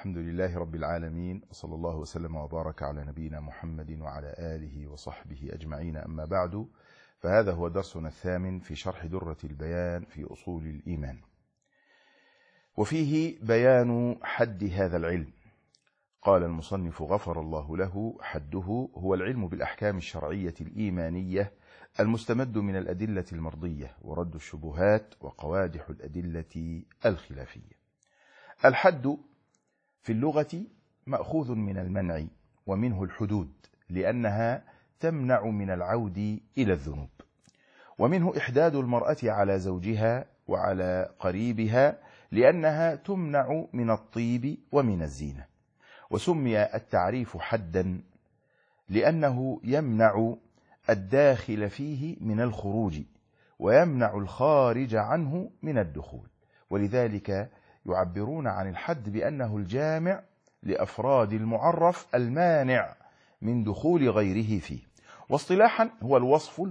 الحمد لله رب العالمين، وصلى الله وسلم وبارك على نبينا محمد وعلى آله وصحبه أجمعين. أما بعد، فهذا هو درسنا الثامن في شرح درة البيان في أصول الإيمان، وفيه بيان حد هذا العلم. قال المصنف غفر الله له: حده هو العلم بالأحكام الشرعية الإيمانية المستمد من الأدلة المرضية ورد الشبهات وقوادح الأدلة الخلافية. الحد في اللغة مأخوذ من المنع، ومنه الحدود لأنها تمنع من العود إلى الذنوب، ومنه إحداد المرأة على زوجها وعلى قريبها لأنها تمنع من الطيب ومن الزينة. وسمي التعريف حدا لأنه يمنع الداخل فيه من الخروج ويمنع الخارج عنه من الدخول، ولذلك يعبرون عن الحد بأنه الجامع لأفراد المعرف المانع من دخول غيره فيه. واصطلاحا هو الوصف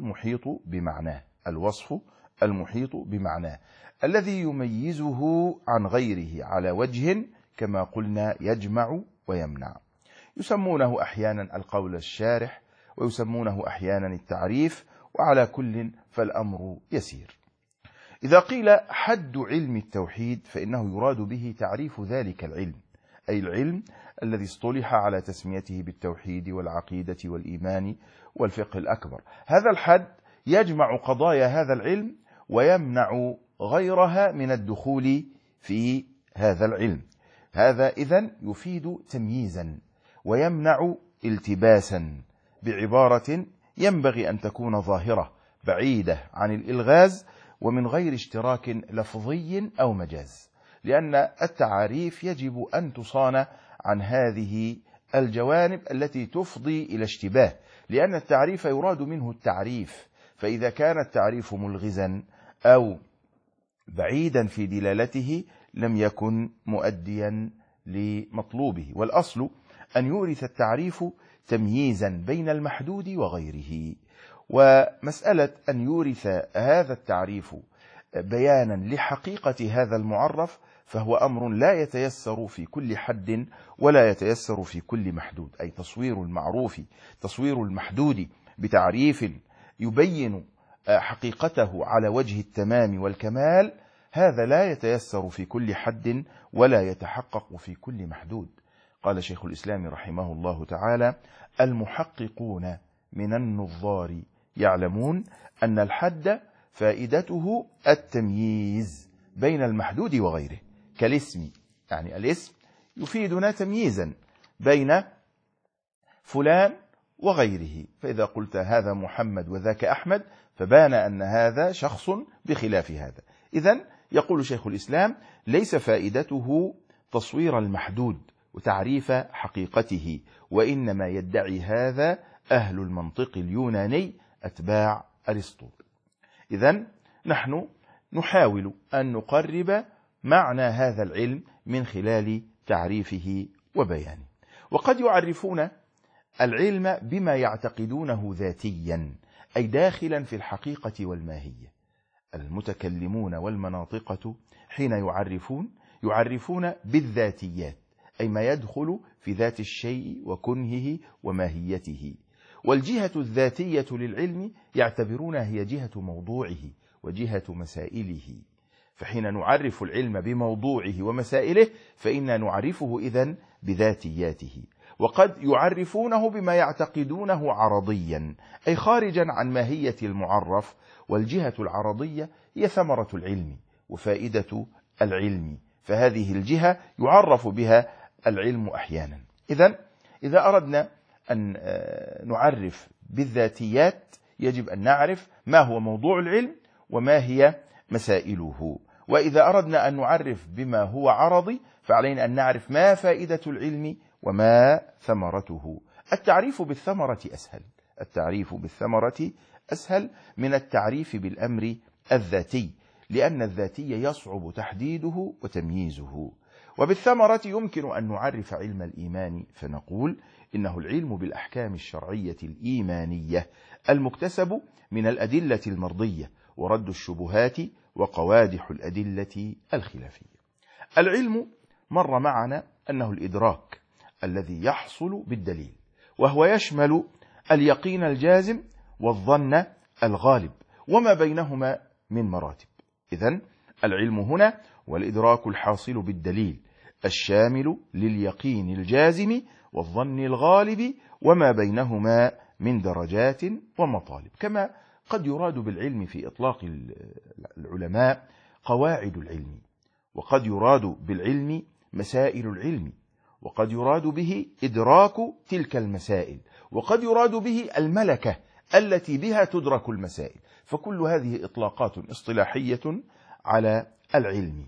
المحيط بمعناه الذي يميزه عن غيره على وجه كما قلنا يجمع ويمنع. يسمونه أحيانا القول الشارح، ويسمونه أحيانا التعريف، وعلى كل فالأمر يسير. إذا قيل حد علم التوحيد فإنه يراد به تعريف ذلك العلم، أي العلم الذي اصطلح على تسميته بالتوحيد والعقيدة والإيمان والفقه الأكبر. هذا الحد يجمع قضايا هذا العلم ويمنع غيرها من الدخول في هذا العلم. هذا إذن يفيد تمييزا ويمنع التباسا، بعبارة ينبغي أن تكون ظاهرة بعيدة عن الإلغاز ومن غير اشتراك لفظي أو مجاز، لأن التعاريف يجب أن تصان عن هذه الجوانب التي تفضي إلى اشتباه، لأن التعريف يراد منه التعريف، فإذا كان التعريف ملغزا أو بعيدا في دلالته لم يكن مؤديا لمطلوبه. والأصل أن يورث التعريف تمييزا بين المحدود وغيره، ومسألة أن يورث هذا التعريف بيانا لحقيقة هذا المعرف فهو أمر لا يتيسر في كل حد ولا يتيسر في كل محدود، أي تصوير المحدود بتعريف يبين حقيقته على وجه التمام والكمال، هذا لا يتيسر في كل حد ولا يتحقق في كل محدود. قال شيخ الإسلام رحمه الله تعالى: المحققون من النظار يعلمون أن الحد فائدته التمييز بين المحدود وغيره، كالاسم، يعني الاسم يفيدنا تمييزا بين فلان وغيره، فإذا قلت هذا محمد وذاك أحمد فبان أن هذا شخص بخلاف هذا. إذن يقول شيخ الإسلام: ليس فائدته تصوير المحدود وتعريف حقيقته، وإنما يدعي هذا أهل المنطق اليوناني أتباع أرسطو. إذن نحن نحاول أن نقرب معنى هذا العلم من خلال تعريفه وبيانه. وقد يعرفون العلم بما يعتقدونه ذاتيا، أي داخلا في الحقيقة والماهية. المتكلمون والمناطقة حين يعرفون بالذاتيات، أي ما يدخل في ذات الشيء وكنهه وماهيته. والجهة الذاتية للعلم يعتبرونها هي جهة موضوعه وجهة مسائله، فحين نعرف العلم بموضوعه ومسائله فإننا نعرفه إذن بذاتياته. وقد يعرفونه بما يعتقدونه عرضيا، أي خارجا عن ماهية المعرف، والجهة العرضية هي ثمرة العلم وفائدة العلم، فهذه الجهة يعرف بها العلم أحيانا. إذن إذا أردنا أن نعرف بالذاتيات يجب أن نعرف ما هو موضوع العلم وما هي مسائله، وإذا أردنا أن نعرف بما هو عرضي فعلينا أن نعرف ما فائدة العلم وما ثمرته. التعريف بالثمرة أسهل من التعريف بالأمر الذاتي، لأن الذاتي يصعب تحديده وتمييزه. وبالثمرة يمكن أن نعرف علم الإيمان فنقول إنه العلم بالأحكام الشرعية الإيمانية المكتسب من الأدلة المرضية ورد الشبهات وقوادح الأدلة الخلافية. العلم مر معنا أنه الإدراك الذي يحصل بالدليل، وهو يشمل اليقين الجازم والظن الغالب وما بينهما من مراتب. إذن العلم هنا والإدراك الحاصل بالدليل الشامل لليقين الجازم والظن الغالب وما بينهما من درجات ومطالب. كما قد يراد بالعلم في إطلاق العلماء قواعد العلم، وقد يراد بالعلم مسائل العلم، وقد يراد به إدراك تلك المسائل، وقد يراد به الملكة التي بها تدرك المسائل. فكل هذه إطلاقات اصطلاحية على العلم.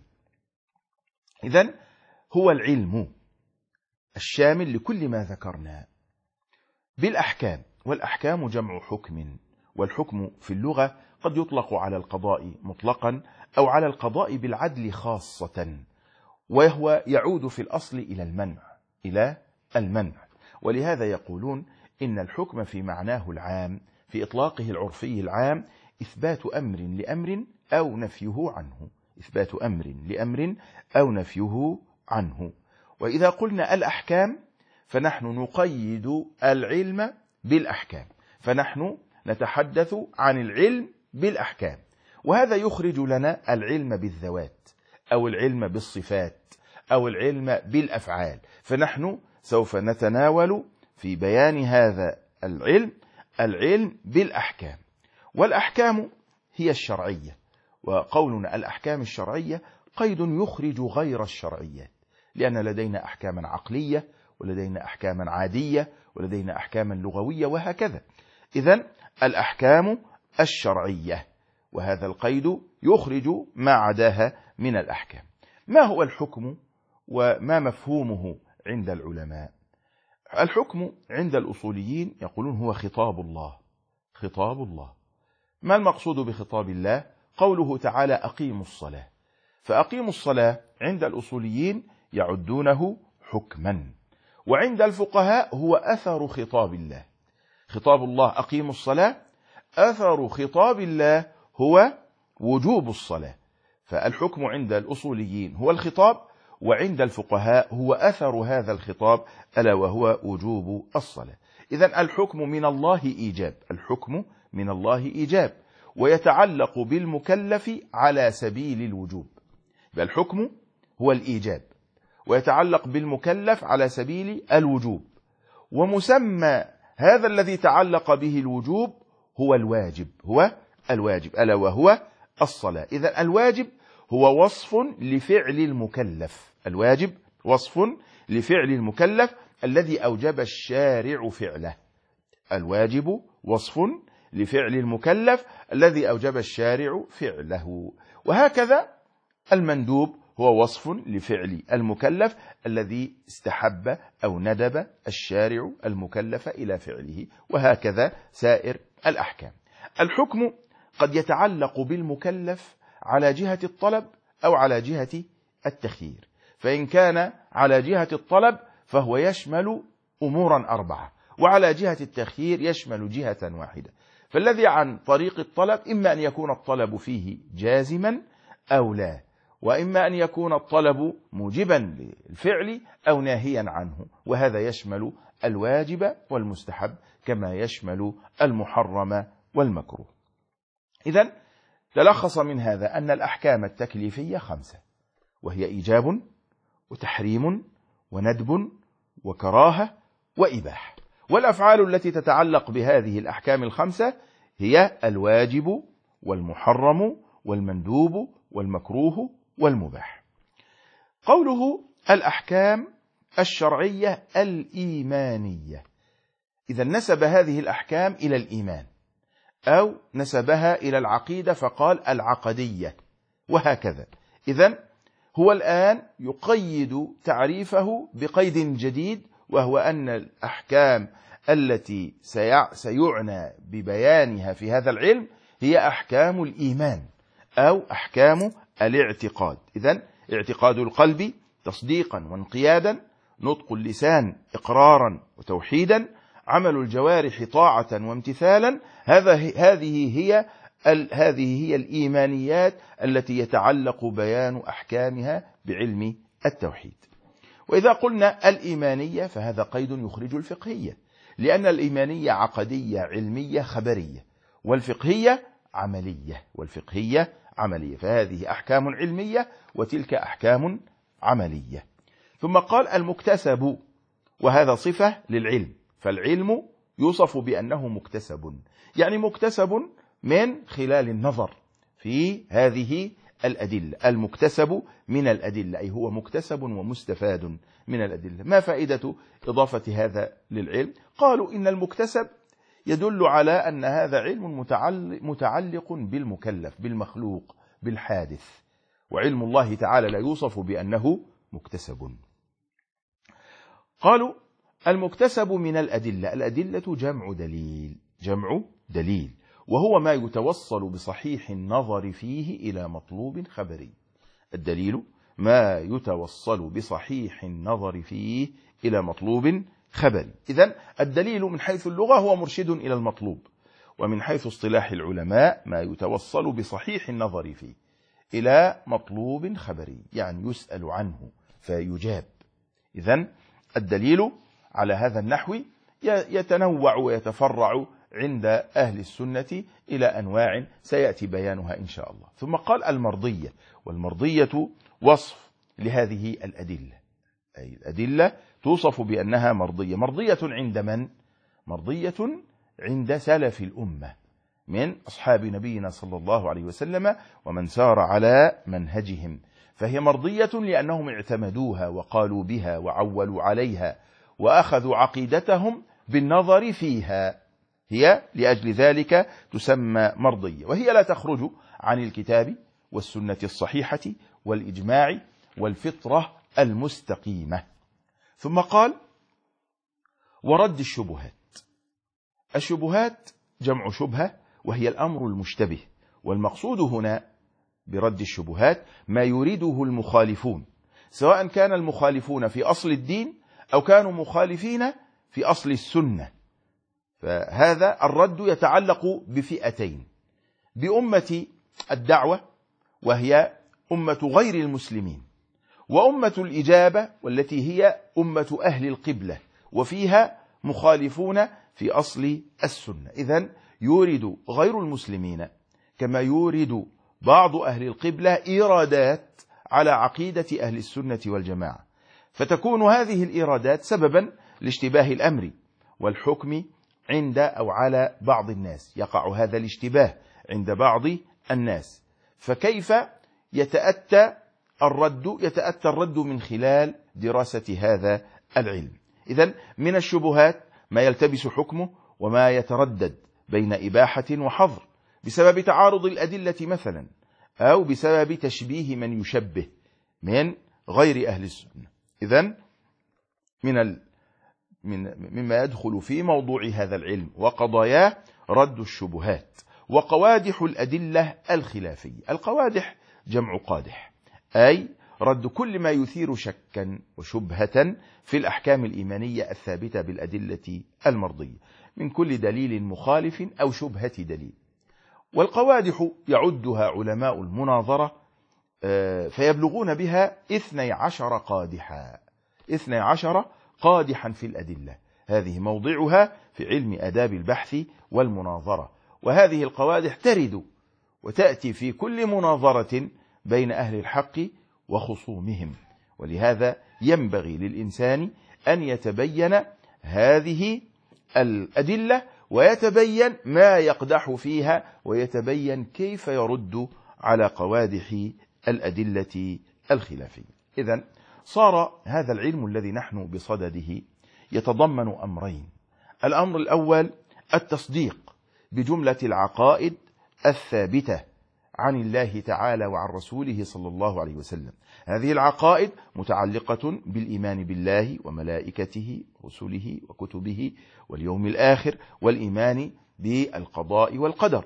إذن هو العلم الشامل لكل ما ذكرنا بالأحكام، والأحكام جمع حكم، والحكم في اللغة قد يطلق على القضاء مطلقا أو على القضاء بالعدل خاصة، وهو يعود في الأصل إلى المنع. ولهذا يقولون إن الحكم في معناه العام في إطلاقه العرفي العام إثبات أمر لأمر أو نفيه عنه، إثبات أمر لأمر أو نفيه عنه. وإذا قلنا الأحكام فنحن نقيد العلم بالأحكام، فنحن نتحدث عن العلم بالأحكام، وهذا يخرج لنا العلم بالذوات أو العلم بالصفات أو العلم بالأفعال. فنحن سوف نتناول في بيان هذا العلم بالأحكام. والأحكام هي الشرعية، وقولنا الأحكام الشرعية قيد يخرج غير الشرعيات، لأن لدينا أحكاما عقلية ولدينا أحكاما عادية ولدينا أحكاما لغوية وهكذا. إذن الأحكام الشرعية، وهذا القيد يخرج ما عداها من الأحكام. ما هو الحكم وما مفهومه عند العلماء؟ الحكم عند الأصوليين يقولون هو خطاب الله. خطاب الله. ما المقصود بخطاب الله؟ قوله تعالى أقيموا الصلاة. فأقيموا الصلاة عند الأصوليين يعدونه حكما، وعند الفقهاء هو أثر خطاب الله. خطاب الله أقيموا الصلاة، أثر خطاب الله هو وجوب الصلاة. فالحكم عند الأصوليين هو الخطاب، وعند الفقهاء هو أثر هذا الخطاب ألا وهو وجوب الصلاة. إذن الحكم من الله إيجاب، الحكم من الله إيجاب، ويتعلق بالمكلف على سبيل الوجوب. فالحكم هو الإيجاب ويتعلق بالمكلف على سبيل الوجوب، ومسمى هذا الذي تعلق به الوجوب هو الواجب ألا وهو الصلاة. إذن الواجب هو وصف لفعل المكلف، الواجب وصف لفعل المكلف الذي أوجب الشارع فعله. الواجب وصف لفعل المكلف الذي أوجب الشارع فعله. وهكذا المندوب هو وصف لفعل المكلف الذي استحب أو ندب الشارع المكلف إلى فعله، وهكذا سائر الأحكام. الحكم قد يتعلق بالمكلف على جهة الطلب أو على جهة التخيير. فإن كان على جهة الطلب فهو يشمل أمورا 4، وعلى جهة التخيير يشمل جهة واحدة. فالذي عن طريق الطلب إما أن يكون الطلب فيه جازما أو لا، وإما أن يكون الطلب موجبا للفعل أو ناهيا عنه، وهذا يشمل الواجب والمستحب كما يشمل المحرم والمكروه. إذن تلخص من هذا أن الأحكام التكليفية 5، وهي إيجاب وتحريم وندب وكراهة وإباحة. والأفعال التي تتعلق بهذه الأحكام 5 هي الواجب والمحرم والمندوب والمكروه والمباح. قوله الأحكام الشرعية الإيمانية، إذا نسب هذه الأحكام إلى الإيمان، أو نسبها إلى العقيدة فقال العقدية، وهكذا. إذن هو الآن يقيد تعريفه بقيد جديد، وهو أن الأحكام التي سيعنى ببيانها في هذا العلم هي أحكام الإيمان أو أحكام الاعتقاد. إذن اعتقاد القلب تصديقا وانقيادا، نطق اللسان إقرارا وتوحيدا، عمل الجوارح طاعة وامتثالا. هذه هي الإيمانيات التي يتعلق بيان أحكامها بعلم التوحيد. وإذا قلنا الإيمانية فهذا قيد يخرج الفقهية، لأن الإيمانية عقدية علمية خبرية، والفقهية عملية، فهذه أحكام علمية وتلك أحكام عملية. ثم قال المكتسب، وهذا صفة للعلم، فالعلم يوصف بأنه مكتسب، يعني مكتسب من خلال النظر في هذه الأدلة. المكتسب من الأدلة أي هو مكتسب ومستفاد من الأدلة. ما فائدة إضافة هذا للعلم؟ قالوا إن المكتسب يدل على أن هذا علم متعلق بالمكلف، بالمخلوق، بالحادث، وعلم الله تعالى لا يوصف بأنه مكتسب. قالوا المكتسب من الأدلة، الأدلة جمع دليل، وهو ما يتوصل بصحيح النظر فيه إلى مطلوب خبري. الدليل ما يتوصل بصحيح النظر فيه إلى مطلوب خبري. إذن الدليل من حيث اللغة هو مرشد إلى المطلوب، ومن حيث اصطلاح العلماء ما يتوصل بصحيح النظر فيه إلى مطلوب خبري، يعني يسأل عنه فيجاب. إذن الدليل على هذا النحو يتنوع ويتفرع عند أهل السنة إلى أنواع سيأتي بيانها إن شاء الله. ثم قال المرضية، والمرضية وصف لهذه الأدلة، أي الأدلة توصف بأنها مرضية. مرضية عند من؟ مرضية عند سلف الأمة من أصحاب نبينا صلى الله عليه وسلم ومن سار على منهجهم، فهي مرضية لأنهم اعتمدوها وقالوا بها وعولوا عليها وأخذوا عقيدتهم بالنظر فيها، هي لأجل ذلك تسمى مرضية، وهي لا تخرج عن الكتاب والسنة الصحيحة والإجماع والفطرة المستقيمة. ثم قال ورد الشبهات. الشبهات جمع شبهة، وهي الأمر المشتبه، والمقصود هنا برد الشبهات ما يريده المخالفون، سواء كان المخالفون في أصل الدين أو كانوا مخالفين في أصل السنة. فهذا الرد يتعلق بفئتين: بأمة الدعوة وهي أمة غير المسلمين، وأمة الإجابة والتي هي أمة أهل القبلة وفيها مخالفون في أصل السنة. إذن يورد غير المسلمين كما يورد بعض أهل القبلة إيرادات على عقيدة أهل السنة والجماعة، فتكون هذه الإيرادات سببا لاشتباه الأمر والحكم عند أو على بعض الناس، يقع هذا الاشتباه عند بعض الناس. فكيف يتأتى الرد من خلال دراسة هذا العلم. إذن من الشبهات ما يلتبس حكمه وما يتردد بين إباحة وحظر بسبب تعارض الأدلة مثلا، أو بسبب تشبيه من يشبه من غير أهل السنة. إذن مما يدخل في موضوع هذا العلم وقضاياه رد الشبهات وقوادح الأدلة الخلافية. القوادح جمع قادح، أي رد كل ما يثير شكا وشبهة في الأحكام الإيمانية الثابتة بالأدلة المرضية من كل دليل مخالف أو شبهة دليل. والقوادح يعدها علماء المناظرة فيبلغون بها 12 قادحا في الأدلة. هذه موضعها في علم آداب البحث والمناظرة، وهذه القوادح ترد وتأتي في كل مناظرة بين أهل الحق وخصومهم، ولهذا ينبغي للإنسان أن يتبين هذه الأدلة ويتبين ما يقدح فيها ويتبين كيف يرد على قوادح الأدلة الخلافية. إذن صار هذا العلم الذي نحن بصدده يتضمن أمرين: الأمر الأول التصديق بجملة العقائد الثابتة عن الله تعالى وعن رسوله صلى الله عليه وسلم. هذه العقائد متعلقة بالإيمان بالله وملائكته ورسله وكتبه واليوم الآخر والإيمان بالقضاء والقدر.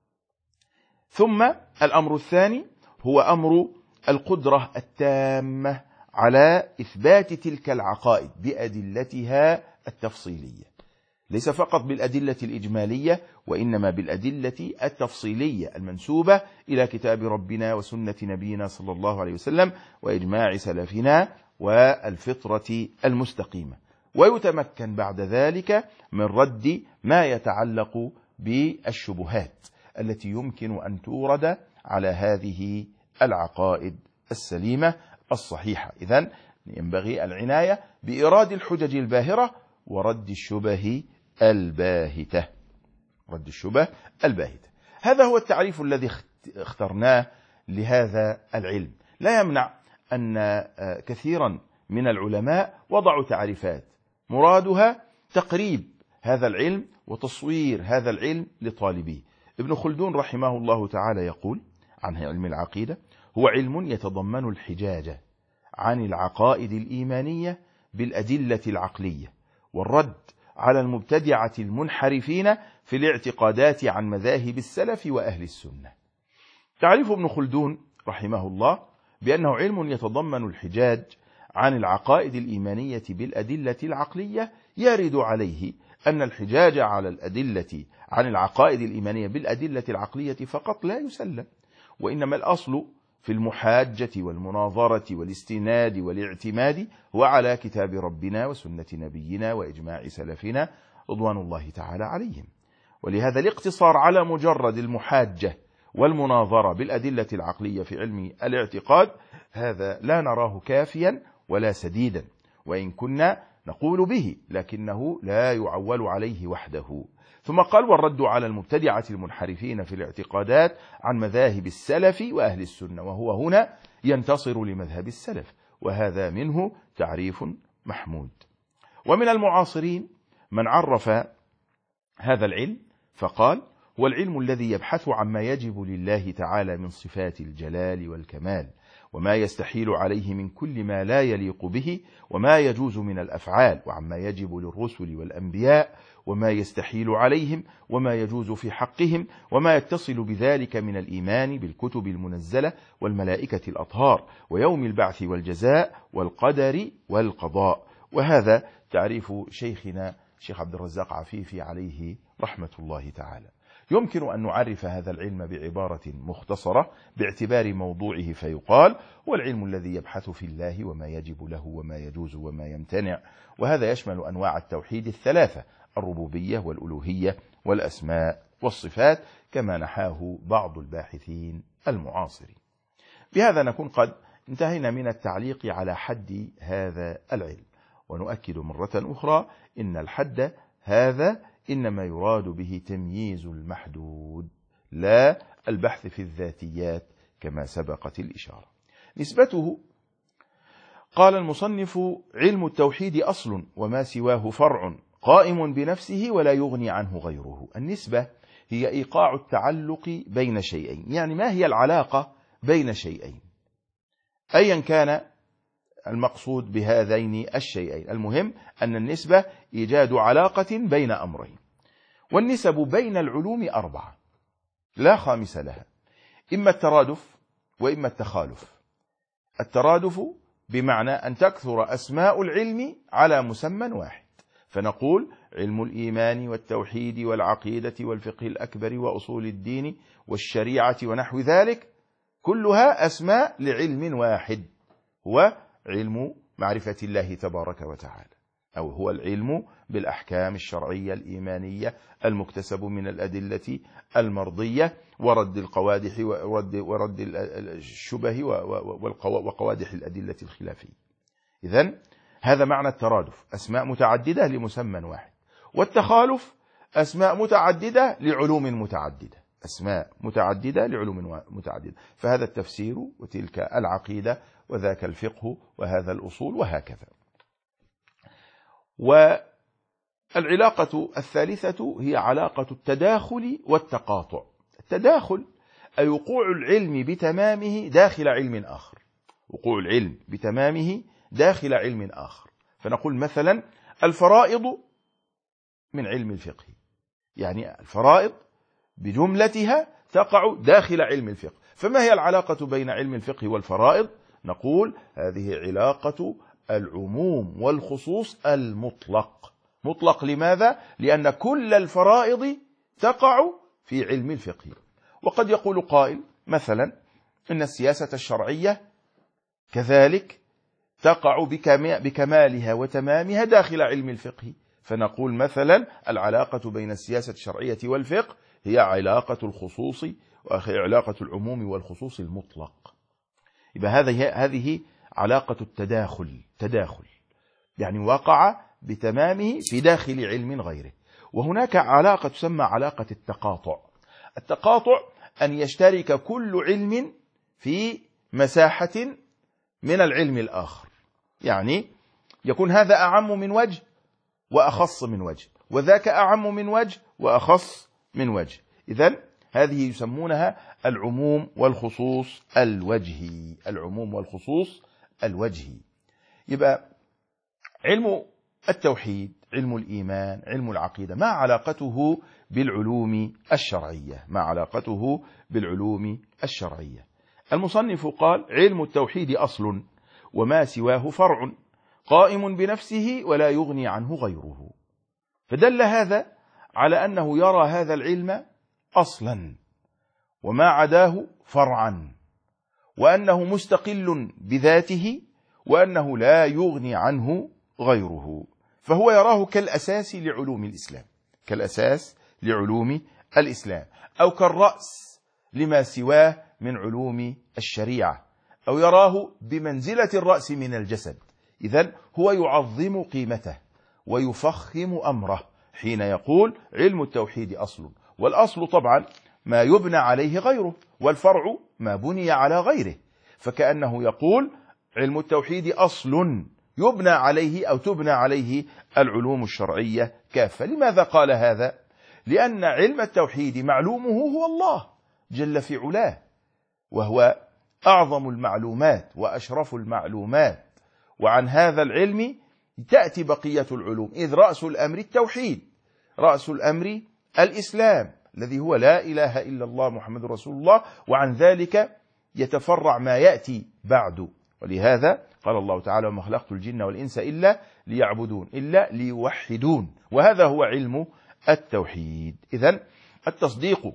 ثم الأمر الثاني هو أمر القدرة التامة على إثبات تلك العقائد بأدلتها التفصيلية، ليس فقط بالأدلة الإجمالية وإنما بالأدلة التفصيلية المنسوبة إلى كتاب ربنا وسنة نبينا صلى الله عليه وسلم وإجماع سلفنا والفطرة المستقيمة، ويتمكن بعد ذلك من رد ما يتعلق بالشبهات التي يمكن أن تورد على هذه العقائد السليمة الصحيحة. إذن ينبغي العناية بإيراد الحجج الباهرة ورد الشبه الباهتة. هذا هو التعريف الذي اخترناه لهذا العلم. لا يمنع أن كثيرا من العلماء وضعوا تعريفات مرادها تقريب هذا العلم وتصوير هذا العلم لطالبيه. ابن خلدون رحمه الله تعالى يقول عن علم العقيدة: هو علم يتضمن الحجاج عن العقائد الإيمانية بالأدلة العقلية، والرد على المبتدعة المنحرفين في الاعتقادات عن مذاهب السلف وأهل السنة. تعريف ابن خلدون رحمه الله بأنه علم يتضمن الحجاج عن العقائد الإيمانية بالأدلة العقلية يرد عليه أن الحجاج على الأدلة عن العقائد الإيمانية بالأدلة العقلية فقط لا يسلم، وإنما الأصل في المحاجة والمناظرة والاستناد والاعتماد هو على كتاب ربنا وسنة نبينا وإجماع سلفنا رضوان الله تعالى عليهم. ولهذا الاقتصار على مجرد المحاجة والمناظرة بالأدلة العقلية في علم الاعتقاد هذا لا نراه كافيا ولا سديدا، وإن كنا نقول به لكنه لا يعول عليه وحده. ثم قال: والرد على المبتدعة المنحرفين في الاعتقادات عن مذاهب السلف وأهل السنة، وهو هنا ينتصر لمذهب السلف، وهذا منه تعريف محمود. ومن المعاصرين من عرف هذا العلم فقال: هو العلم الذي يبحث عما يجب لله تعالى من صفات الجلال والكمال، وما يستحيل عليه من كل ما لا يليق به، وما يجوز من الأفعال، وعما يجب للرسل والأنبياء، وما يستحيل عليهم، وما يجوز في حقهم، وما يتصل بذلك من الإيمان بالكتب المنزلة والملائكة الأطهار ويوم البعث والجزاء والقدر والقضاء. وهذا تعريف شيخنا الشيخ عبد الرزاق عفيفي عليه رحمة الله تعالى. يمكن أن نعرف هذا العلم بعبارة مختصرة باعتبار موضوعه، فيقال: هو العلم الذي يبحث في الله وما يجب له وما يجوز وما يمتنع، وهذا يشمل أنواع التوحيد الثلاثة: الربوبية والألوهية والأسماء والصفات، كما نحاه بعض الباحثين المعاصرين. بهذا نكون قد انتهينا من التعليق على حد هذا العلم، ونؤكد مرة أخرى إن الحد هذا إنما يراد به تمييز المحدود لا البحث في الذاتيات كما سبقت الإشارة. نسبته: قال المصنف: علم التوحيد أصل وما سواه فرع قائم بنفسه ولا يغني عنه غيره. النسبة هي إيقاع التعلق بين شيئين، يعني ما هي العلاقة بين شيئين أيا كان المقصود بهذين الشيئين، المهم أن النسبة إيجاد علاقة بين أمرين. والنسب بين العلوم 4 لا خامس لها: إما الترادف وإما التخالف. الترادف بمعنى أن تكثر أسماء العلم على مسمى واحد، فنقول علم الإيمان والتوحيد والعقيدة والفقه الأكبر وأصول الدين والشريعة ونحو ذلك، كلها أسماء لعلم واحد، هو علم معرفة الله تبارك وتعالى، أو هو العلم بالأحكام الشرعية الإيمانية المكتسب من الأدلة المرضية ورد القوادح ورد الشبه وقوادح الأدلة الخلافية. إذن هذا معنى الترادف: أسماء متعددة لمسمى واحد. والتخالف: أسماء متعددة لعلوم متعددة، أسماء متعددة لعلوم متعددة. فهذا التفسير وتلك العقيدة وذاك الفقه وهذا الأصول وهكذا. والعلاقة الثالثة هي علاقة التداخل والتقاطع. التداخل أي وقوع العلم بتمامه داخل علم آخر، وقوع العلم بتمامه داخل علم آخر. فنقول مثلا الفرائض من علم الفقه، يعني الفرائض بجملتها تقع داخل علم الفقه. فما هي العلاقة بين علم الفقه والفرائض؟ نقول هذه علاقة العموم والخصوص المطلق. مطلق لماذا؟ لأن كل الفرائض تقع في علم الفقه. وقد يقول قائل مثلا إن السياسة الشرعية كذلك تقع بكمالها وتمامها داخل علم الفقه. فنقول مثلا العلاقة بين السياسة الشرعية والفقه هي علاقة الخصوص وعلاقة العموم والخصوص المطلق. يبقى هذه علاقة تداخل يعني وقع بتمامه في داخل علم غيره. وهناك علاقة تسمى علاقة التقاطع أن يشترك كل علم في مساحة من العلم الآخر، يعني يكون هذا أعم من وجه وأخص من وجه، وذاك أعم من وجه وأخص من وجه. إذن هذه يسمونها العموم والخصوص الوجهي. العموم والخصوص الوجهي. يبقى علم التوحيد، علم الإيمان، علم العقيدة، ما علاقته بالعلوم الشرعية؟ ما علاقته بالعلوم الشرعية؟ المصنف قال: علم التوحيد أصل وما سواه فرع قائم بنفسه ولا يغني عنه غيره. فدل هذا على أنه يرى هذا العلم أصلا وما عداه فرعا، وأنه مستقل بذاته، وأنه لا يغني عنه غيره. فهو يراه كالأساس لعلوم الإسلام، كالأساس لعلوم الإسلام، أو كالرأس لما سواه من علوم الشريعة، أو يراه بمنزلة الرأس من الجسد. إذن هو يعظم قيمته ويفخم أمره حين يقول علم التوحيد أصل. والأصل طبعا ما يبنى عليه غيره، والفرع ما بني على غيره. فكأنه يقول علم التوحيد أصل يبنى عليه أو تبنى عليه العلوم الشرعية كافة. لماذا قال هذا؟ لأن علم التوحيد معلومه هو الله جل في علاه، وهو أعظم المعلومات وأشرف المعلومات، وعن هذا العلم تأتي بقية العلوم، إذ رأس الأمر التوحيد، رأس الأمر الإسلام الذي هو لا إله إلا الله محمد رسول الله، وعن ذلك يتفرع ما يأتي بعد. ولهذا قال الله تعالى: وما خلقت الجن والإنس إلا ليعبدون، إلا ليوحدون. وهذا هو علم التوحيد. إذن التصديق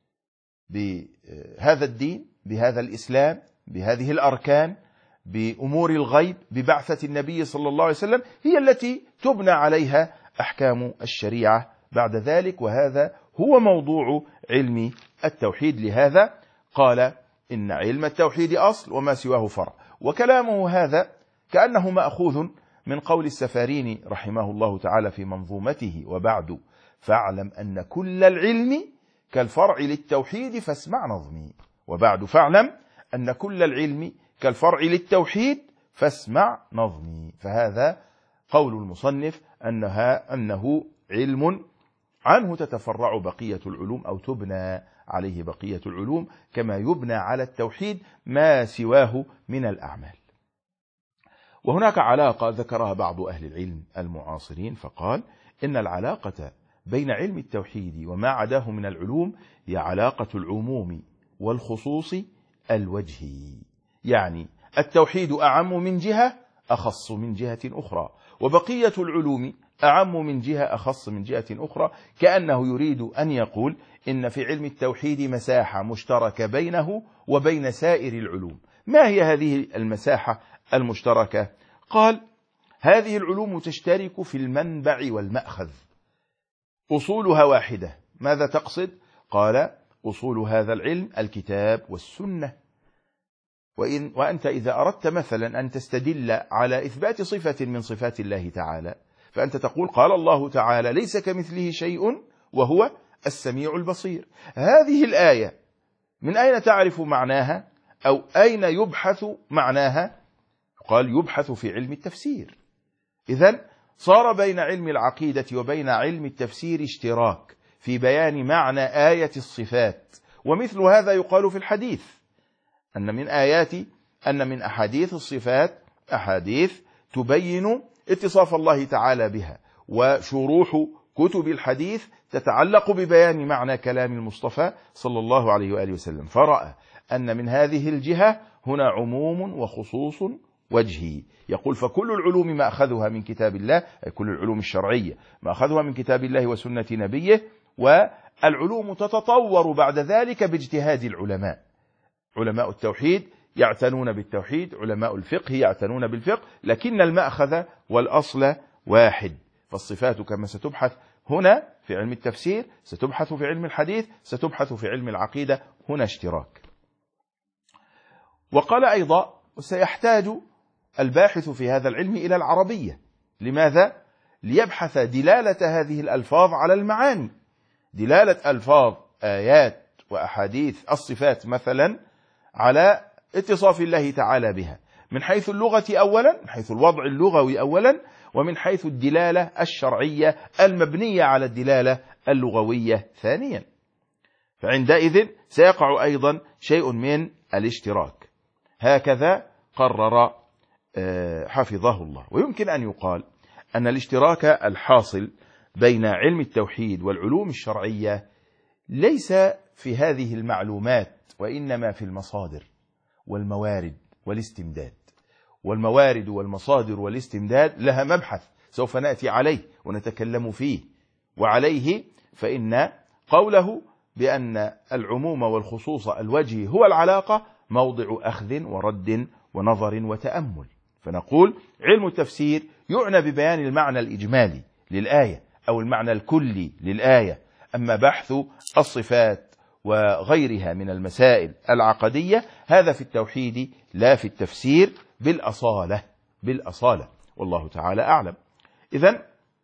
بهذا الدين، بهذا الإسلام، بهذه الأركان، بأمور الغيب، ببعثة النبي صلى الله عليه وسلم، هي التي تبنى عليها أحكام الشريعة بعد ذلك. وهذا هو موضوع علم التوحيد. لهذا قال إن علم التوحيد أصل وما سواه فرع. وكلامه هذا كأنه مأخوذ من قول السفاريني رحمه الله تعالى في منظومته: وبعد فاعلم أن كل العلم كالفرع للتوحيد فاسمع نظمي. وبعد فاعلم أن كل العلم كالفرع للتوحيد فاسمع نظمي. فهذا قول المصنف أنه علم عنه تتفرع بقية العلوم، أو تبنى عليه بقية العلوم، كما يبنى على التوحيد ما سواه من الأعمال. وهناك علاقة ذكرها بعض أهل العلم المعاصرين، فقال إن العلاقة بين علم التوحيد وما عداه من العلوم هي علاقة العموم والخصوص الوجهي. يعني التوحيد أعم من جهة، أخص من جهة أخرى، وبقية العلوم أعم من جهة، أخص من جهة أخرى. كأنه يريد أن يقول إن في علم التوحيد مساحة مشتركة بينه وبين سائر العلوم. ما هي هذه المساحة المشتركة؟ قال: هذه العلوم تشترك في المنبع والمأخذ، أصولها واحدة. ماذا تقصد؟ قال: أصول هذا العلم الكتاب والسنة. وأنت إذا أردت مثلا أن تستدل على إثبات صفة من صفات الله تعالى، فأنت تقول: قال الله تعالى: ليس كمثله شيء وهو السميع البصير. هذه الآية من أين تعرف معناها، أو أين يبحث معناها؟ قال: يبحث في علم التفسير. إذن صار بين علم العقيدة وبين علم التفسير اشتراك في بيان معنى آية الصفات. ومثل هذا يقال في الحديث، أن من أحاديث الصفات أحاديث تبين اتصاف الله تعالى بها، وشروح كتب الحديث تتعلق ببيان معنى كلام المصطفى صلى الله عليه وآله وسلم. فرأى أن من هذه الجهة هنا عموم وخصوص وجهي. يقول: فكل العلوم ما أخذها من كتاب الله، أي كل العلوم الشرعية ما أخذها من كتاب الله وسنة نبيه، والعلوم تتطور بعد ذلك باجتهاد العلماء. علماء التوحيد يعتنون بالتوحيد، علماء الفقه يعتنون بالفقه، لكن المأخذ والأصل واحد. فالصفات كما ستبحث هنا في علم التفسير، ستبحث في علم الحديث، ستبحث في علم العقيدة، هنا اشتراك. وقال أيضا: وسيحتاج الباحث في هذا العلم إلى العربية. لماذا؟ ليبحث دلالة هذه الألفاظ على المعاني، دلالة ألفاظ آيات وأحاديث الصفات مثلا على اتصاف الله تعالى بها، من حيث اللغة أولا، من حيث الوضع اللغوي أولا، ومن حيث الدلالة الشرعية المبنية على الدلالة اللغوية ثانيا. فعندئذ سيقع أيضا شيء من الاشتراك. هكذا قرر حفظه الله. ويمكن أن يقال أن الاشتراك الحاصل بين علم التوحيد والعلوم الشرعية ليس في هذه المعلومات، وإنما في المصادر والموارد والاستمداد. والموارد والمصادر والاستمداد لها مبحث سوف نأتي عليه ونتكلم فيه، وعليه فإن قوله بأن العموم والخصوص الوجه هو العلاقة موضع أخذ ورد ونظر وتأمل. فنقول علم التفسير يعنى ببيان المعنى الإجمالي للآية أو المعنى الكلي للآية، أما بحث الصفات وغيرها من المسائل العقدية هذا في التوحيد لا في التفسير بالأصالة، والله تعالى أعلم. إذن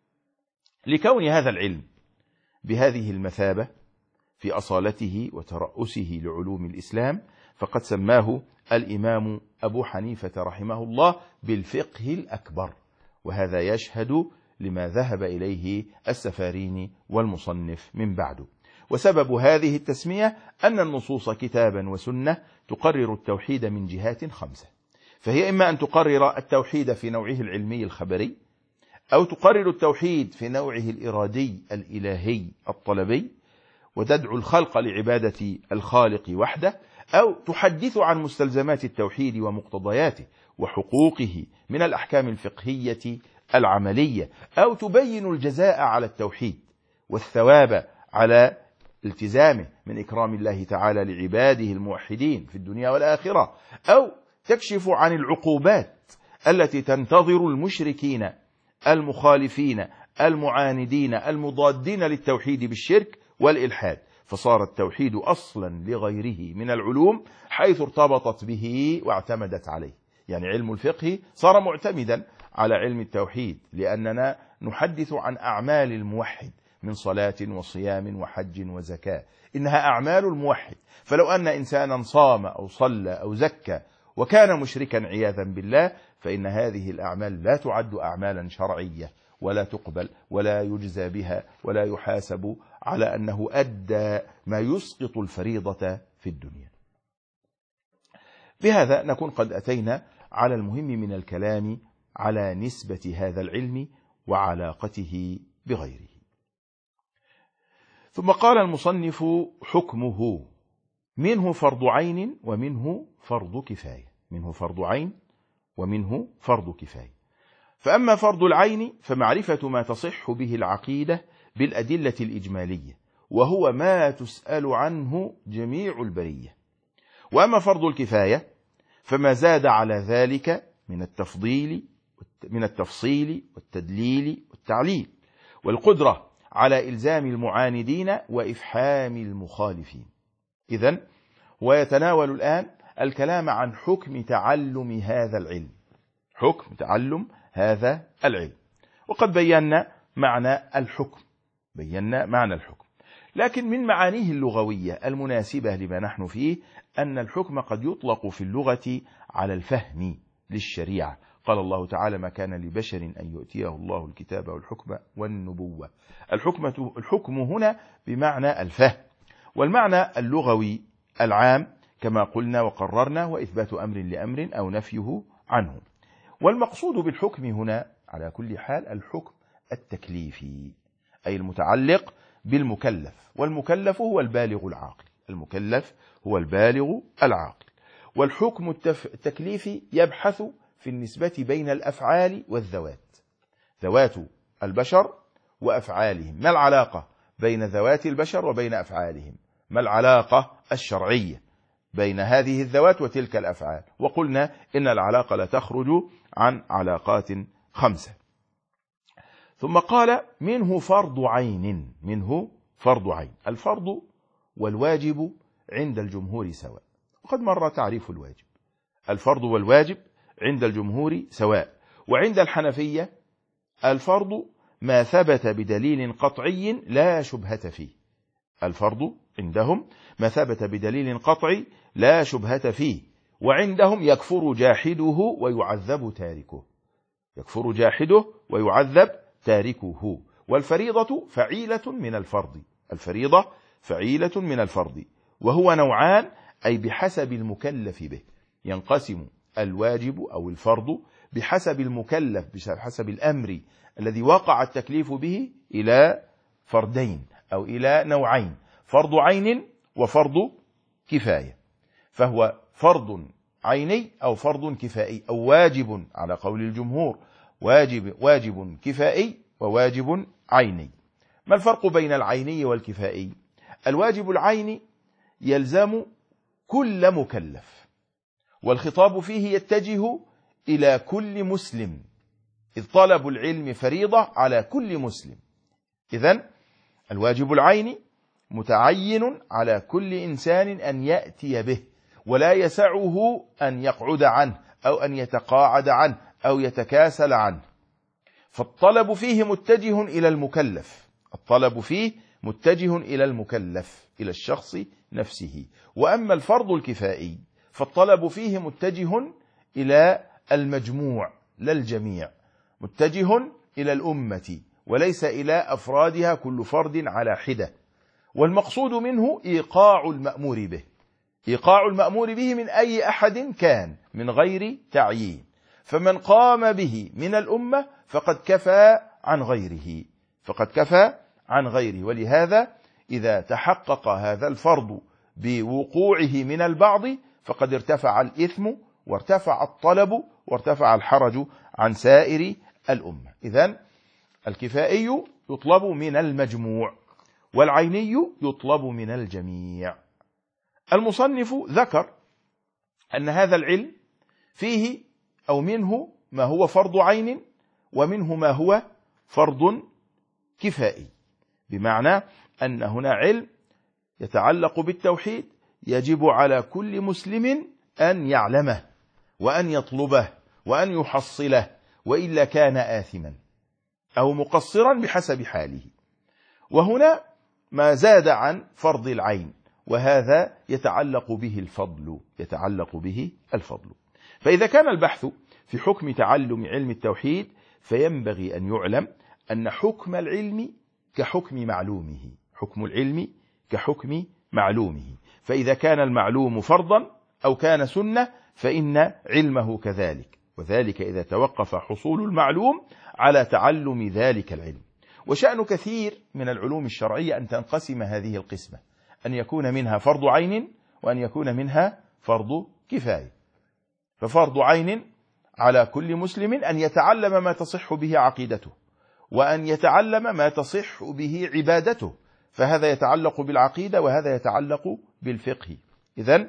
لكون هذا العلم بهذه المثابة في أصالته وترأسه لعلوم الإسلام، فقد سماه الإمام أبو حنيفة رحمه الله بالفقه الأكبر، وهذا يشهد لما ذهب إليه السفاريني والمصنف من بعده. وسبب هذه التسمية أن النصوص كتابا وسنة تقرر التوحيد من جهات 5، فهي إما أن تقرر التوحيد في نوعه العلمي الخبري، أو تقرر التوحيد في نوعه الإرادي الإلهي الطلبي وتدعو الخلق لعبادة الخالق وحده، أو تحدث عن مستلزمات التوحيد ومقتضياته وحقوقه من الأحكام الفقهية العملية، أو تبين الجزاء على التوحيد والثواب على التزامه من إكرام الله تعالى لعباده الموحدين في الدنيا والآخرة، أو تكشف عن العقوبات التي تنتظر المشركين المخالفين المعاندين المضادين للتوحيد بالشرك والإلحاد. فصار التوحيد أصلا لغيره من العلوم حيث ارتبطت به واعتمدت عليه. يعني علم الفقه صار معتمدا على علم التوحيد، لأننا نحدث عن أعمال الموحد من صلاة وصيام وحج وزكاة، إنها أعمال الموحد. فلو أن إنسانا صام أو صلى أو زكى وكان مشركا عياذا بالله، فإن هذه الأعمال لا تعد أعمالا شرعية ولا تقبل ولا يجزى بها ولا يحاسب على أنه أدى ما يسقط الفريضة في الدنيا. بهذا نكون قد أتينا على المهم من الكلام على نسبة هذا العلم وعلاقته بغيره. ثم قال المصنف: حكمه منه فرض عين ومنه فرض كفاية. منه فرض عين ومنه فرض كفاية. فأما فرض العين فمعرفة ما تصح به العقيدة بالأدلة الإجمالية، وهو ما تسأل عنه جميع البرية. وأما فرض الكفاية فما زاد على ذلك من التفصيل والتدليل والتعليل، والقدرة على إلزام المعاندين وإفحام المخالفين. إذن هو يتناول الآن الكلام عن حكم تعلم هذا العلم، حكم تعلم هذا العلم. وقد بينا معنى الحكم، لكن من معانيه اللغوية المناسبة لما نحن فيه أن الحكم قد يطلق في اللغة على الفهم للشريعة. قال الله تعالى: ما كان لبشر أن يؤتيه الله الكتاب والحكم والنبوة. الحكم هنا بمعنى الفهم، والمعنى اللغوي العام كما قلنا وقررنا وإثبات أمر لأمر أو نفيه عنه. والمقصود بالحكم هنا على كل حال الحكم التكليفي، أي المتعلق بالمكلف، والمكلف هو البالغ العاقل، المكلف هو البالغ العاقل. والحكم التكليفي يبحث في النسبة بين الأفعال والذوات، ذوات البشر وأفعالهم. ما العلاقة بين ذوات البشر وبين أفعالهم؟ ما العلاقة الشرعية بين هذه الذوات وتلك الأفعال، وقلنا إن العلاقة لا تخرج عن علاقات 5. ثم قال منه فرض عين. منه فرض عين. الفرض والواجب عند الجمهور سواء، وقد مر تعريف الواجب. الفرض والواجب عند الجمهور سواء، وعند الحنفية الفرض ما ثبت بدليل قطعي لا شبهة فيه. الفرض عندهم ما ثبت بدليل قطعي لا شبهة فيه، وعندهم يكفر جاحده ويعذب تاركه. يكفر جاحده ويعذب تاركه. والفريضة فعيلة من الفرض. الفريضة فعيلة من الفرض، وهو نوعان، أي بحسب المكلف به. ينقسم الواجب أو الفرض بحسب المكلف، بحسب الأمر الذي وقع التكليف به، إلى فردين أو إلى نوعين: فرض عين وفرض كفاية. فهو فرض عيني أو فرض كفائي، أو واجب على قول الجمهور، واجب كفائي وواجب عيني. ما الفرق بين العيني والكفائي؟ الواجب العيني يلزم كل مكلف، والخطاب فيه يتجه إلى كل مسلم، إذ طلب العلم فريضة على كل مسلم. إذن الواجب العيني متعين على كل إنسان أن يأتي به، ولا يسعه أن يقعد عنه أو أن يتقاعد عنه أو يتكاسل عنه، فالطلب فيه متجه إلى المكلف. الطلب فيه متجه إلى المكلف، إلى الشخص نفسه. وأما الفرض الكفائي فالطلب فيه متجه إلى المجموع لا الجميع، متجه إلى الأمة وليس إلى أفرادها كل فرد على حدة. والمقصود منه إيقاع المأمور به، إيقاع المأمور به من أي أحد كان من غير تعيين. فمن قام به من الأمة فقد كفى عن غيره، فقد كفى عن غيره. ولهذا إذا تحقق هذا الفرض بوقوعه من البعض فقد ارتفع الإثم وارتفع الطلب وارتفع الحرج عن سائر الأمة. إذن الكفائي يطلب من المجموع، والعيني يطلب من الجميع. المصنف ذكر أن هذا العلم فيه أو منه ما هو فرض عين، ومنه ما هو فرض كفائي، بمعنى أن هنا علم يتعلق بالتوحيد يجب على كل مسلم أن يعلمه وأن يطلبه وأن يحصله، وإلا كان آثما أو مقصرا بحسب حاله. وهنا ما زاد عن فرض العين، وهذا يتعلق به الفضل، يتعلق به الفضل. فإذا كان البحث في حكم تعلم علم التوحيد فينبغي أن يعلم أن حكم العلم كحكم معلومه، حكم العلم كحكم معلومه. فإذا كان المعلوم فرضا أو كان سنة فإن علمه كذلك، وذلك إذا توقف حصول المعلوم على تعلم ذلك العلم. وشأن كثير من العلوم الشرعية أن تنقسم هذه القسمة، أن يكون منها فرض عين وأن يكون منها فرض كفاية. ففرض عين على كل مسلم أن يتعلم ما تصح به عقيدته، وأن يتعلم ما تصح به عبادته، فهذا يتعلق بالعقيدة وهذا يتعلق بالفقه. إذن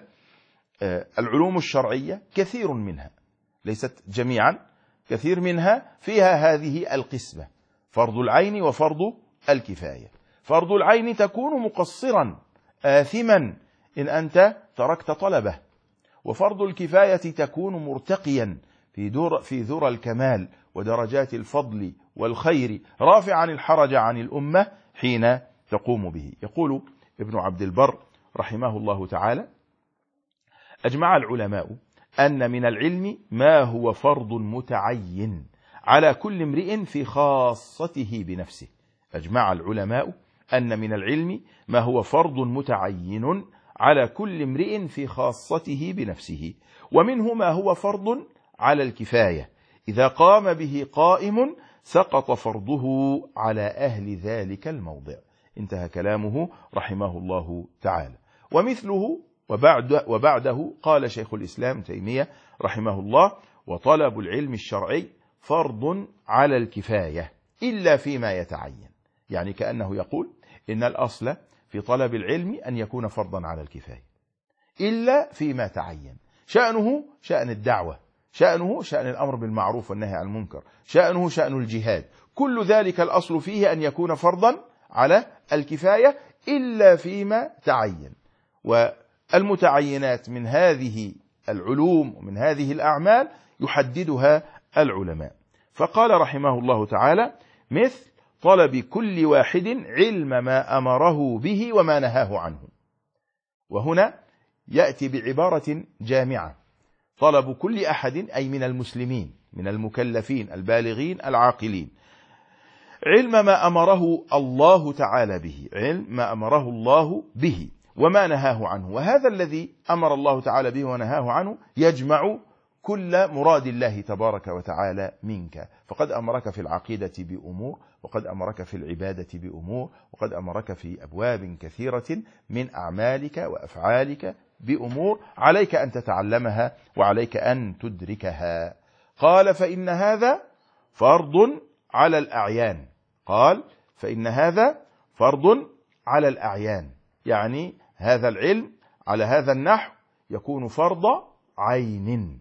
العلوم الشرعية كثير منها، ليست جميعا، كثير منها فيها هذه القسمة: فرض العين وفرض الكفاية. فرض العين تكون مقصرا آثما إن أنت تركت طلبه، وفرض الكفاية تكون مرتقيا في ذرى الكمال ودرجات الفضل والخير، رافعا الحرج عن الأمة حين تقوم به. يقول ابن عبد البر رحمه الله تعالى: أجمع العلماء أن من العلم ما هو فرض متعين على كل امرئ في خاصته بنفسه. أجمع العلماء أن من العلم ما هو فرض متعين على كل امرئ في خاصته بنفسه، ومنه ما هو فرض على الكفاية، إذا قام به قائم سقط فرضه على أهل ذلك الموضع. انتهى كلامه رحمه الله تعالى. ومثله وبعده قال شيخ الإسلام تيمية رحمه الله: وطلب العلم الشرعي فرض على الكفاية إلا فيما يتعين. يعني كأنه يقول إن الأصل في طلب العلم أن يكون فرضا على الكفاية، إلا فيما تعين. شأنه شأن الدعوة، شأنه شأن الأمر بالمعروف والنهي عن المنكر، شأنه شأن الجهاد، كل ذلك الأصل فيه أن يكون فرضا على الكفاية إلا فيما تعين. والمتعينات من هذه العلوم ومن هذه الأعمال يحددها العلماء. فقال رحمه الله تعالى: مثل طلب كل واحد علم ما أمره به وما نهاه عنه. وهنا يأتي بعبارة جامعة: طلب كل أحد، أي من المسلمين، من المكلفين البالغين العاقلين، علم ما أمره الله تعالى به، علم ما أمره الله به وما نهاه عنه. وهذا الذي أمر الله تعالى به ونهاه عنه يجمع كل مراد الله تبارك وتعالى منك، فقد أمرك في العقيدة بأمور، وقد أمرك في العبادة بأمور، وقد أمرك في أبواب كثيرة من أعمالك وأفعالك بأمور عليك أن تتعلمها وعليك أن تدركها. قال: فإن هذا فرض على الأعيان. قال: فإن هذا فرض على الأعيان، يعني هذا العلم على هذا النحو يكون فرض عين،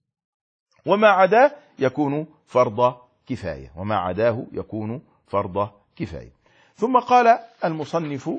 وما عداه يكون فرض كفاية، وما عداه يكون فرض كفاية. ثم قال المصنف: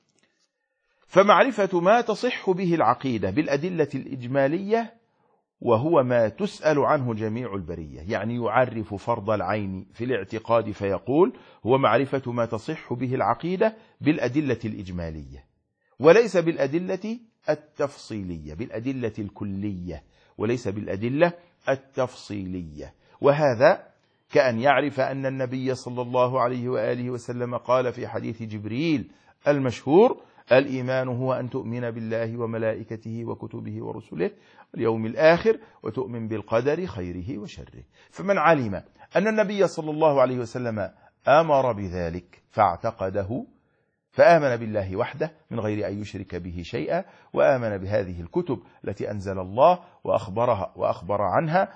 فمعرفة ما تصح به العقيدة بالأدلة الإجمالية وهو ما تسأل عنه جميع البرية. يعني يعرف فرض العين في الاعتقاد فيقول: هو معرفة ما تصح به العقيدة بالأدلة الإجمالية، وليس بالأدلة التفصيلية، بالأدلة الكلية وليس بالأدلة التفصيلية. وهذا كأن يعرف أن النبي صلى الله عليه وآله وسلم قال في حديث جبريل المشهور: الإيمان هو أن تؤمن بالله وملائكته وكتبه ورسله واليوم الآخر وتؤمن بالقدر خيره وشره. فمن علم أن النبي صلى الله عليه وسلم أمر بذلك فاعتقده، فآمن بالله وحده من غير أن يشرك به شيئا، وآمن بهذه الكتب التي أنزل الله وأخبر عنها،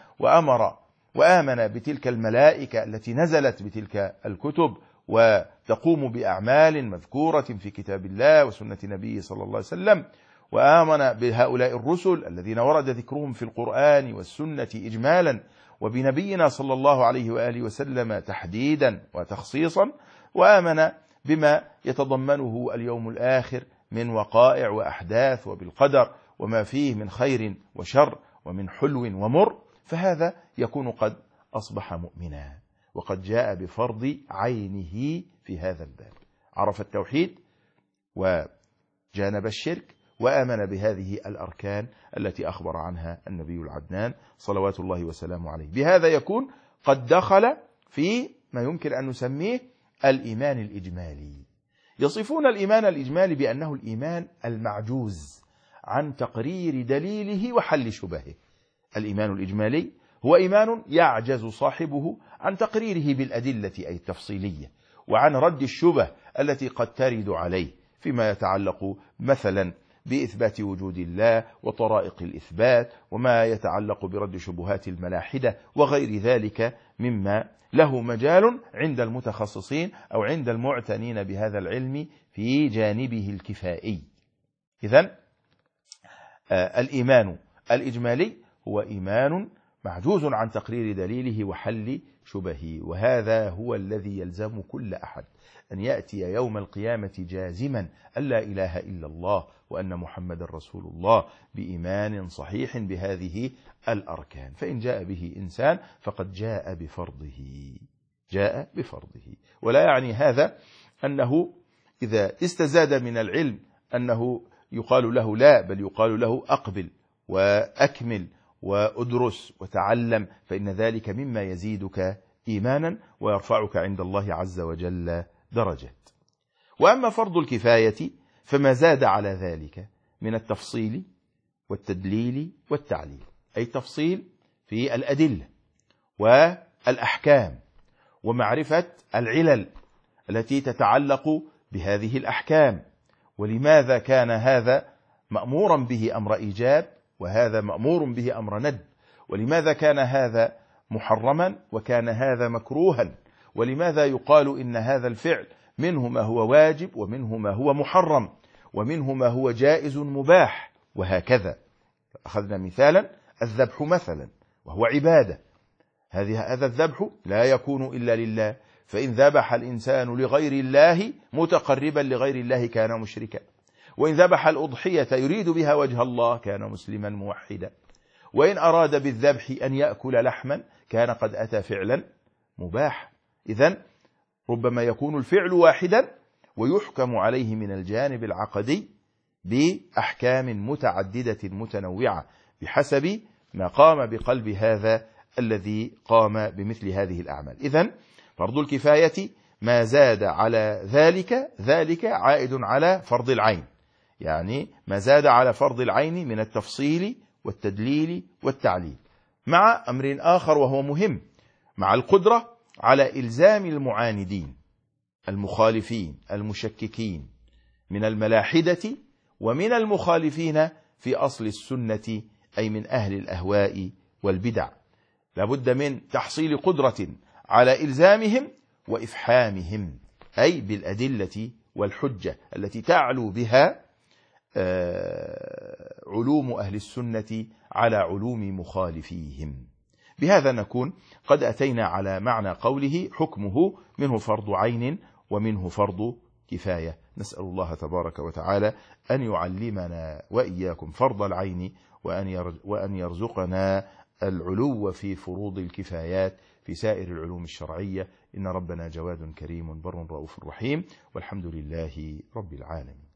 وآمن بتلك الملائكة التي نزلت بتلك الكتب وتقوم بأعمال مذكورة في كتاب الله وسنة نبيه صلى الله عليه وسلم، وآمن بهؤلاء الرسل الذين ورد ذكرهم في القرآن والسنة إجمالا، وبنبينا صلى الله عليه وآله وسلم تحديدا وتخصيصا، وآمن بما يتضمنه اليوم الآخر من وقائع وأحداث، وبالقدر وما فيه من خير وشر ومن حلو ومر، فهذا يكون قد أصبح مؤمنا وقد جاء بفرض عينه في هذا الباب. عرف التوحيد وجانب الشرك وآمن بهذه الأركان التي أخبر عنها النبي العدنان صلوات الله وسلامه عليه. بهذا يكون قد دخل في ما يمكن أن نسميه الإيمان الإجمالي. يصفون الإيمان الإجمالي بأنه الإيمان المعجوز عن تقرير دليله وحل شبهه. الإيمان الإجمالي هو إيمان يعجز صاحبه عن تقريره بالأدلة أي التفصيلية، وعن رد الشبه التي قد ترد عليه فيما يتعلق مثلا بإثبات وجود الله وطرائق الإثبات، وما يتعلق برد شبهات الملاحدة وغير ذلك مما له مجال عند المتخصصين أو عند المعتنين بهذا العلم في جانبه الكفائي. إذن الإيمان الإجمالي هو إيمان معجوز عن تقرير دليله وحل شبهه، وهذا هو الذي يلزم كل أحد أن يأتي يوم القيامة جازما أن لا إله إلا الله وأن محمد رسول الله بإيمان صحيح بهذه الأركان. فإن جاء به إنسان فقد جاء بفرضه، ولا يعني هذا أنه إذا استزاد من العلم أنه يقال له لا، بل يقال له أقبل وأكمل وأدرس وتعلم، فإن ذلك مما يزيدك إيمانا ويرفعك عند الله عز وجل درجات. وأما فرض الكفاية فما زاد على ذلك من التفصيل والتدليل والتعليل، أي التفصيل في الأدلة والأحكام ومعرفة العلل التي تتعلق بهذه الأحكام، ولماذا كان هذا مأمورا به أمر إيجاب وهذا مأمور به أمر ند، ولماذا كان هذا محرما وكان هذا مكروها، ولماذا يقال إن هذا الفعل منه ما هو واجب ومنه ما هو محرم ومنه ما هو جائز مباح وهكذا. أخذنا مثالا الذبح مثلا، وهو عبادة. هذا الذبح لا يكون إلا لله، فإن ذبح الإنسان لغير الله متقربا لغير الله كان مشركا، وإن ذبح الأضحية يريد بها وجه الله كان مسلما موحدا، وإن أراد بالذبح أن يأكل لحما كان قد أتى فعلا مباح. إذن ربما يكون الفعل واحدا ويحكم عليه من الجانب العقدي بأحكام متعددة متنوعة بحسب ما قام بقلب هذا الذي قام بمثل هذه الأعمال. إذن فرض الكفاية ما زاد على ذلك عائد على فرض العين، يعني ما زاد على فرض العين من التفصيل والتدليل والتعليل، مع أمر آخر وهو مهم، مع القدرة على إلزام المعاندين المخالفين المشككين من الملاحدة ومن المخالفين في أصل السنة، أي من أهل الأهواء والبدع. لابد من تحصيل قدرة على إلزامهم وإفحامهم، أي بالأدلة والحجة التي تعلو بها علوم أهل السنة على علوم مخالفيهم. بهذا نكون قد أتينا على معنى قوله حكمه منه فرض عين ومنه فرض كفاية. نسأل الله تبارك وتعالى أن يعلمنا وإياكم فرض العين، وأن يرزقنا العلو في فروض الكفايات في سائر العلوم الشرعية. إن ربنا جواد كريم بر رؤوف رحيم، والحمد لله رب العالمين.